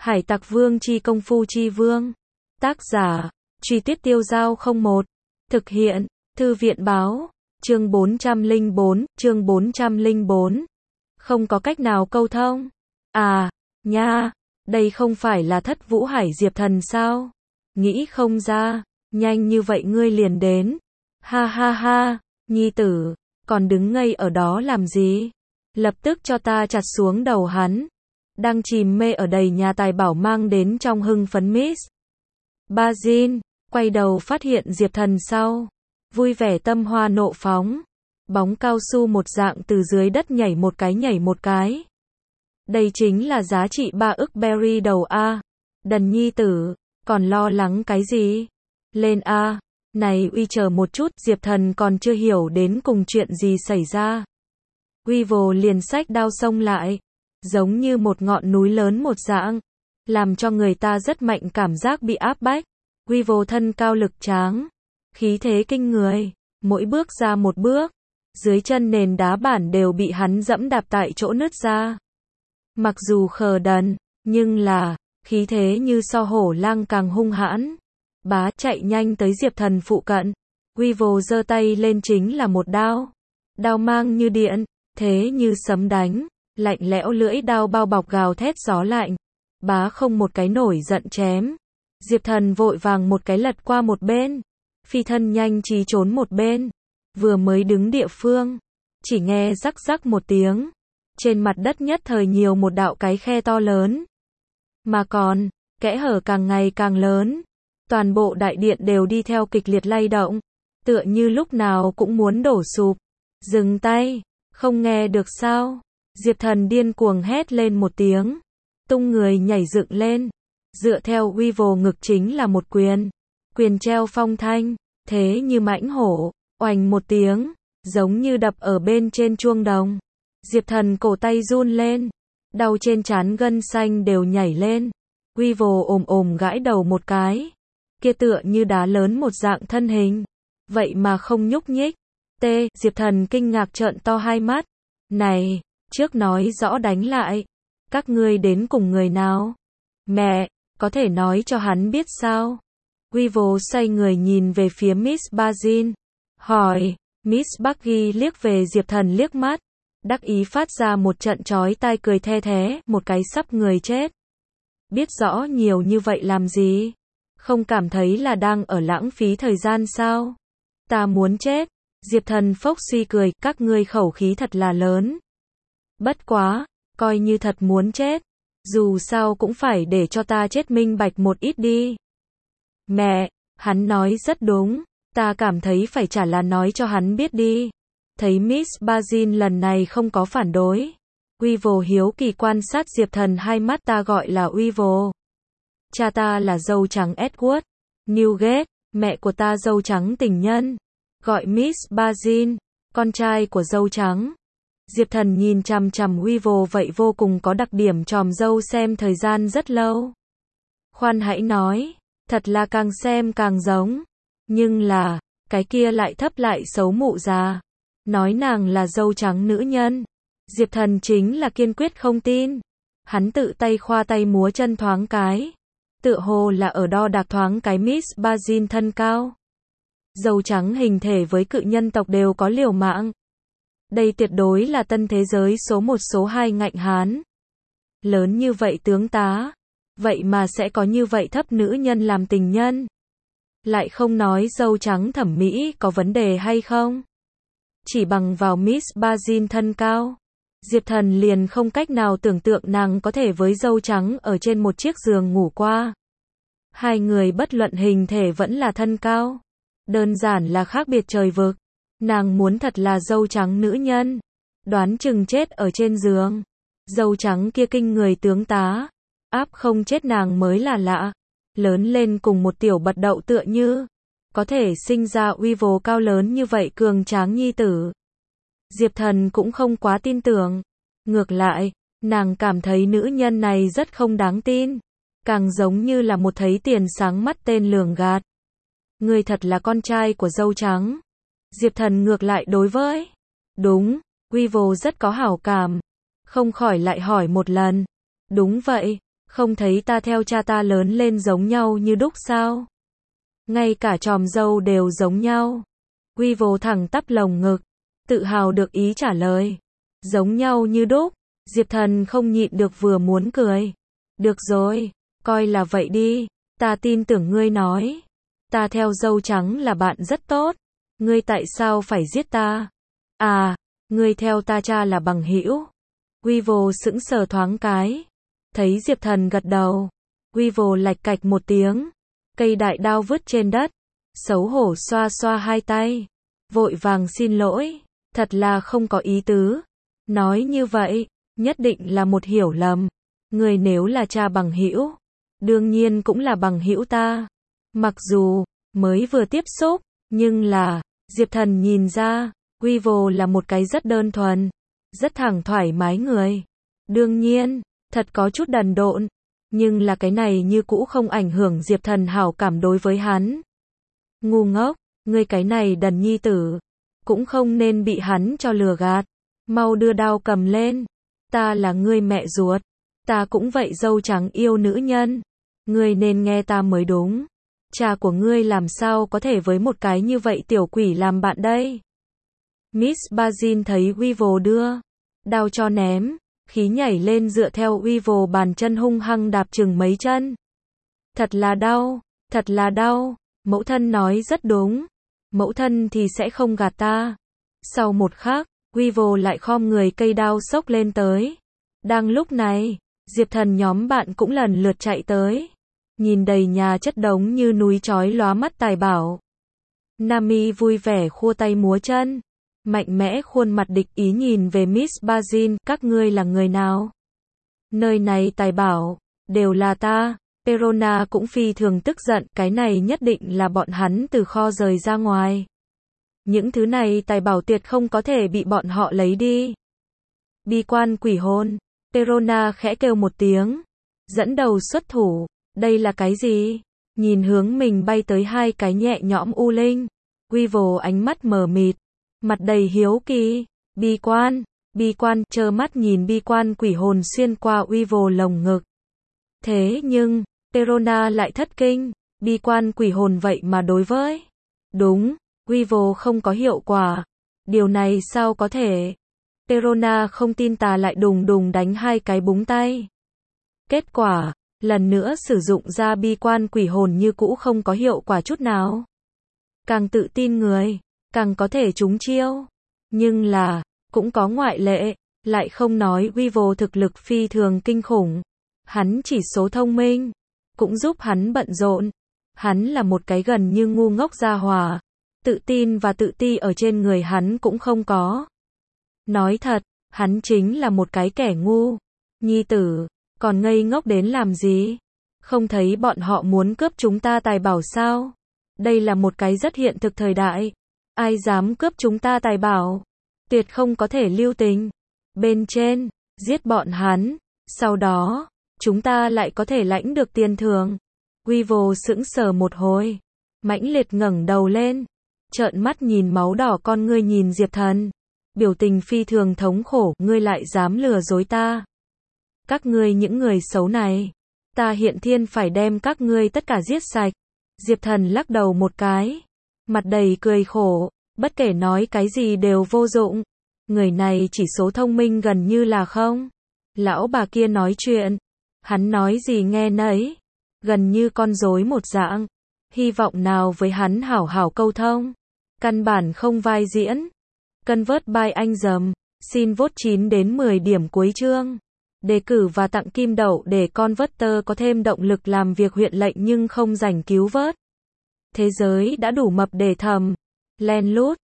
Hải Tặc Vương chi công phu chi vương. Tác giả, Truy Tuyết Tiêu Dao 01. Thực hiện, Thư viện báo. Chương 404. Không có cách nào câu thông. À, nha, đây không phải là Thất Vũ Hải Diệp Thần sao? Nghĩ không ra, nhanh như vậy ngươi liền đến. Ha ha ha, nhi tử, còn đứng ngây ở đó làm gì? Lập tức cho ta chặt xuống đầu hắn. Đang chìm mê ở đầy nhà tài bảo mang đến trong hưng phấn Miss Bazin, quay đầu phát hiện Diệp Thần sau. Vui vẻ tâm hoa nộ phóng. Bóng cao su một dạng từ dưới đất nhảy một cái. Đây chính là giá trị 3 ức berry đầu A. Đần nhi tử, còn lo lắng cái gì? Lên A. Này uy chờ một chút, Diệp Thần còn chưa hiểu đến cùng chuyện gì xảy ra. Weevil liền xách đao xông lại. Giống như một ngọn núi lớn một dạng. Làm cho người ta rất mạnh cảm giác bị áp bách. Weevil thân cao lực tráng. Khí thế kinh người. Mỗi bước ra một bước. Dưới chân nền đá bản đều bị hắn dẫm đạp tại chỗ nứt ra. Mặc dù khờ đần, nhưng là, khí thế như so hổ lang càng hung hãn. Bá chạy nhanh tới Diệp Thần phụ cận. Weevil giơ tay lên chính là một đao. Đao mang như điện, thế như sấm đánh. Lạnh lẽo lưỡi đao bao bọc gào thét gió lạnh. Bá không một cái nổi giận chém. Diệp Thần vội vàng một cái lật qua một bên. Phi thân nhanh trí trốn một bên. Vừa mới đứng địa phương. Chỉ nghe rắc rắc một tiếng. Trên mặt đất nhất thời nhiều một đạo cái khe to lớn. Mà còn, kẽ hở càng ngày càng lớn. Toàn bộ đại điện đều đi theo kịch liệt lay động. Tựa như lúc nào cũng muốn đổ sụp. Dừng tay, không nghe được sao? Diệp Thần điên cuồng hét lên một tiếng. Tung người nhảy dựng lên. Dựa theo Weevil ngực chính là một quyền. Quyền treo phong thanh. Thế như mãnh hổ. Oành một tiếng. Giống như đập ở bên trên chuông đồng. Diệp Thần cổ tay run lên. Đau trên trán gân xanh đều nhảy lên. Weevil ồm gãi đầu một cái. Kia tựa như đá lớn một dạng thân hình. Vậy mà không nhúc nhích. Diệp Thần kinh ngạc trợn to hai mắt. Này, trước nói rõ đánh lại. Các ngươi đến cùng người nào? Mẹ, có thể nói cho hắn biết sao? Weevil xoay người nhìn về phía Miss Bazin. Hỏi, Miss Buggy liếc về Diệp Thần liếc mắt. Đắc ý phát ra một trận chói tai cười the thé, một cái sắp người chết. Biết rõ nhiều như vậy làm gì? Không cảm thấy là đang ở lãng phí thời gian sao? Ta muốn chết. Diệp Thần phốc suy cười, các ngươi khẩu khí thật là lớn. Bất quá, coi như thật muốn chết. Dù sao cũng phải để cho ta chết minh bạch một ít đi. Mẹ, hắn nói rất đúng. Ta cảm thấy phải trả là nói cho hắn biết đi. Thấy Miss Bazin lần này không có phản đối. Weevil hiếu kỳ quan sát Diệp Thần hai mắt. Ta gọi là Weevil. Cha ta là dâu trắng Edward Newgate, mẹ của ta dâu trắng tình nhân. Gọi Miss Bazin, con trai của dâu trắng. Diệp Thần nhìn chằm chằm Weevil vậy vô cùng có đặc điểm tròm dâu xem thời gian rất lâu. Khoan hãy nói, thật là càng xem càng giống. Nhưng là, cái kia lại thấp lại xấu mụ già. Nói nàng là dâu trắng nữ nhân. Diệp Thần chính là kiên quyết không tin. Hắn tự tay khoa tay múa chân thoáng cái. Tựa hồ là ở đo đạc thoáng cái Miss Bazin thân cao. Dâu trắng hình thể với cự nhân tộc đều có liều mạng. Đây tuyệt đối là tân thế giới số 1 số 2 ngạnh hán. Lớn như vậy tướng tá. Vậy mà sẽ có như vậy thấp nữ nhân làm tình nhân. Lại không nói dâu trắng thẩm mỹ có vấn đề hay không. Chỉ bằng vào Miss Bazin thân cao. Diệp Thần liền không cách nào tưởng tượng nàng có thể với dâu trắng ở trên một chiếc giường ngủ qua. Hai người bất luận hình thể vẫn là thân cao. Đơn giản là khác biệt trời vực. Nàng muốn thật là dâu trắng nữ nhân. Đoán chừng chết ở trên giường. Dâu trắng kia kinh người tướng tá. Áp không chết nàng mới là lạ. Lớn lên cùng một tiểu bật đậu tựa như. Có thể sinh ra Weevil cao lớn như vậy cường tráng nhi tử. Diệp Thần cũng không quá tin tưởng. Ngược lại, nàng cảm thấy nữ nhân này rất không đáng tin. Càng giống như là một thấy tiền sáng mắt tên lường gạt. Ngươi thật là con trai của dâu trắng. Diệp Thần ngược lại đối với. Đúng, Weevil rất có hảo cảm. Không khỏi lại hỏi một lần. Đúng vậy, Không thấy ta theo cha ta lớn lên giống nhau như đúc sao? Ngay cả chòm râu đều giống nhau. Weevil thẳng tắp lồng ngực, tự hào được ý trả lời. Giống nhau như đúc. Diệp Thần không nhịn được vừa muốn cười. Được rồi, coi là vậy đi, ta tin tưởng ngươi nói. Ta theo dâu trắng là bạn rất tốt. Ngươi tại sao phải giết ta? À, ngươi theo ta cha là bằng hữu. Weevil sững sờ thoáng cái. Thấy Diệp Thần gật đầu. Weevil lạch cạch một tiếng. Cây đại đao vứt trên đất. Xấu hổ xoa xoa hai tay. Vội vàng xin lỗi. Thật là không có ý tứ. Nói như vậy, nhất định là một hiểu lầm. Ngươi nếu là cha bằng hữu, đương nhiên cũng là bằng hữu ta. Mặc dù mới vừa tiếp xúc, nhưng là Diệp Thần nhìn ra, Weevil là một cái rất đơn thuần, rất thẳng thoải mái người. Đương nhiên, thật có chút đần độn, nhưng là cái này như cũ không ảnh hưởng Diệp Thần hảo cảm đối với hắn. Ngu ngốc, ngươi cái này đần nhi tử, cũng không nên bị hắn cho lừa gạt. Mau đưa đao cầm lên. Ta là ngươi mẹ ruột. Ta cũng vậy dâu trắng yêu nữ nhân. Ngươi nên nghe ta mới đúng. Cha của ngươi làm sao có thể với một cái như vậy tiểu quỷ làm bạn đây? Miss Bazin thấy Weevil đưa đao cho ném, khí nhảy lên dựa theo Weevil bàn chân hung hăng đạp chừng mấy chân. Thật là đau, thật là đau. Mẫu thân nói rất đúng. Mẫu thân thì sẽ không gạt ta. Sau một khắc, Weevil lại khom người cây đao xốc lên tới. Đang lúc này, Diệp Thần nhóm bạn cũng lần lượt chạy tới. Nhìn đầy nhà chất đống như núi chói lóa mắt tài bảo. Nami vui vẻ khua tay múa chân. Mạnh mẽ khuôn mặt địch ý nhìn về Miss Bazin, các ngươi là người nào? Nơi này tài bảo, đều là ta. Perona cũng phi thường tức giận, cái này nhất định là bọn hắn từ kho rời ra ngoài. Những thứ này tài bảo tuyệt không có thể bị bọn họ lấy đi. Bi quan quỷ hồn. Perona khẽ kêu một tiếng. Dẫn đầu xuất thủ. Đây là cái gì? Nhìn hướng mình bay tới hai cái nhẹ nhõm u linh. Weevil ánh mắt mờ mịt. Mặt đầy hiếu kỳ. Bi quan, trơ mắt nhìn bi quan quỷ hồn xuyên qua Weevil lồng ngực. Thế nhưng, Perona lại thất kinh. Bi quan quỷ hồn vậy mà đối với. Đúng. Weevil không có hiệu quả. Điều này sao có thể? Perona không tin tà lại đùng đùng đánh hai cái búng tay. Kết quả, lần nữa sử dụng ra bi quan quỷ hồn như cũ không có hiệu quả chút nào. Càng tự tin người, càng có thể trúng chiêu. Nhưng là, cũng có ngoại lệ, lại không nói Weevil thực lực phi thường kinh khủng. Hắn chỉ số thông minh, cũng giúp hắn bận rộn. Hắn là một cái gần như ngu ngốc gia hỏa. Tự tin và tự ti ở trên người hắn cũng không có. Nói thật, hắn chính là một cái kẻ ngu. Nhi tử, còn ngây ngốc đến làm gì? Không thấy bọn họ muốn cướp chúng ta tài bảo sao? Đây là một cái rất hiện thực thời đại. Ai dám cướp chúng ta tài bảo? Tuyệt không có thể lưu tình. Bên trên, giết bọn hắn. Sau đó, chúng ta lại có thể lãnh được tiền thưởng. Weevil sững sờ một hồi. Mãnh liệt ngẩng đầu lên. Trợn mắt nhìn máu đỏ con ngươi nhìn Diệp Thần. Biểu tình phi thường thống khổ, ngươi lại dám lừa dối ta. Các ngươi những người xấu này. Ta hiện thiên phải đem các ngươi tất cả giết sạch. Diệp Thần lắc đầu một cái. Mặt đầy cười khổ, bất kể nói cái gì đều vô dụng. Người này chỉ số thông minh gần như là không. Lão bà kia nói chuyện. Hắn nói gì nghe nấy. Gần như con rối một dạng. Hy vọng nào với hắn hảo hảo câu thông. Căn bản không vai diễn. Convert by anh dầm. Xin vote 9 đến 10 điểm cuối chương. Đề cử và tặng kim đậu để Converter có thêm động lực làm việc huyện lệnh nhưng không rảnh cứu vớt. Thế giới đã đủ mập để thầm. Len lút.